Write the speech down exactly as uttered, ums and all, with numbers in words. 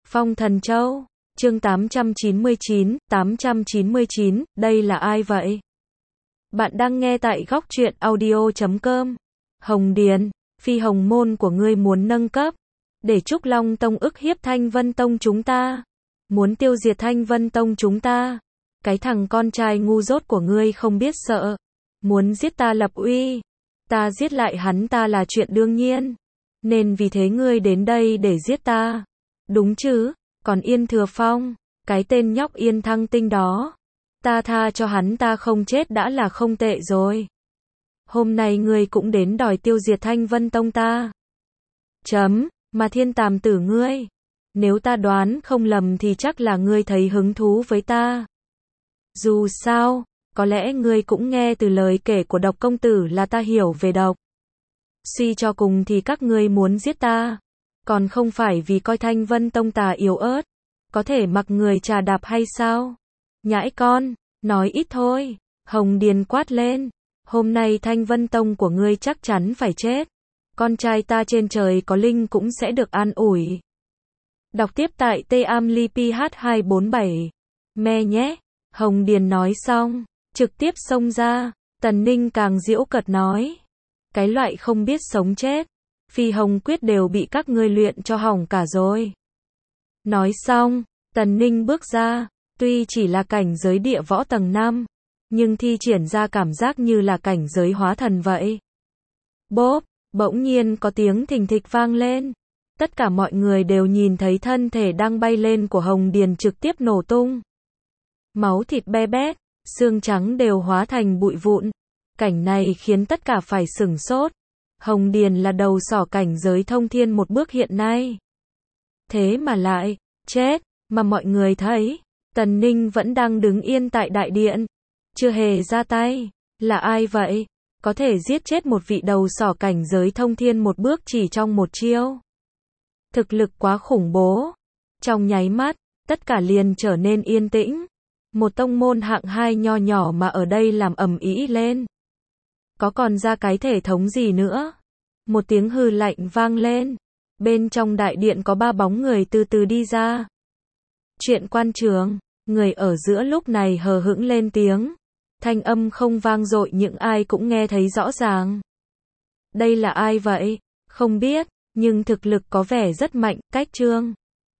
Phong Thần Châu, chương tám trăm chín mươi chín, tám trăm chín mươi chín, đây là ai vậy? Bạn đang nghe tại góc truyện audio chấm com. Hồng Điền, phi hồng môn của ngươi muốn nâng cấp, để Trúc Long Tông ức hiếp Thanh Vân Tông chúng ta, muốn tiêu diệt Thanh Vân Tông chúng ta. Cái thằng con trai ngu dốt của ngươi không biết sợ, muốn giết ta lập uy, ta giết lại hắn ta là chuyện đương nhiên, nên vì thế ngươi đến đây để giết ta, đúng chứ? Còn Yên Thừa Phong, cái tên nhóc Yên Thăng Tinh đó, ta tha cho hắn ta không chết đã là không tệ rồi. Hôm nay ngươi cũng đến đòi tiêu diệt Thanh Vân Tông ta. Chấm, mà Thiên Tàm Tử ngươi, nếu ta đoán không lầm thì chắc là ngươi thấy hứng thú với ta. Dù sao, có lẽ ngươi cũng nghe từ lời kể của Độc công tử là ta hiểu về độc. Suy cho cùng thì các ngươi muốn giết ta, còn không phải vì coi Thanh Vân Tông ta yếu ớt, có thể mặc người trà đạp hay sao? Nhãi con, nói ít thôi. Hồng Điền quát lên, hôm nay Thanh Vân Tông của ngươi chắc chắn phải chết. Con trai ta trên trời có linh cũng sẽ được an ủi. Đọc tiếp tại T A M L I P H hai bốn bảy. Me nhé. Hồng Điền nói xong, trực tiếp xông ra. Tần Ninh càng giễu cợt nói, cái loại không biết sống chết, phi hồng quyết đều bị các ngươi luyện cho hỏng cả rồi. Nói xong, Tần Ninh bước ra, tuy chỉ là cảnh giới địa võ tầng năm, nhưng thi triển ra cảm giác như là cảnh giới hóa thần vậy. Bốp, bỗng nhiên có tiếng thình thịch vang lên. Tất cả mọi người đều nhìn thấy thân thể đang bay lên của Hồng Điền trực tiếp nổ tung. Máu thịt be bét, xương trắng đều hóa thành bụi vụn. Cảnh này khiến tất cả phải sửng sốt. Hồng Điền là đầu sỏ cảnh giới thông thiên một bước hiện nay. Thế mà lại chết, mà mọi người thấy, Tần Ninh vẫn đang đứng yên tại đại điện, chưa hề ra tay. Là ai vậy? Có thể giết chết một vị đầu sỏ cảnh giới thông thiên một bước chỉ trong một chiêu. Thực lực quá khủng bố. Trong nháy mắt, tất cả liền trở nên yên tĩnh. Một tông môn hạng hai nho nhỏ mà ở đây làm ầm ĩ lên. Có còn ra cái thể thống gì nữa? Một tiếng hừ lạnh vang lên. Bên trong đại điện có ba bóng người từ từ đi ra. Chuyện quan trường, người ở giữa lúc này hờ hững lên tiếng. Thanh âm không vang dội nhưng ai cũng nghe thấy rõ ràng. Đây là ai vậy? Không biết, nhưng thực lực có vẻ rất mạnh. Cách Trương,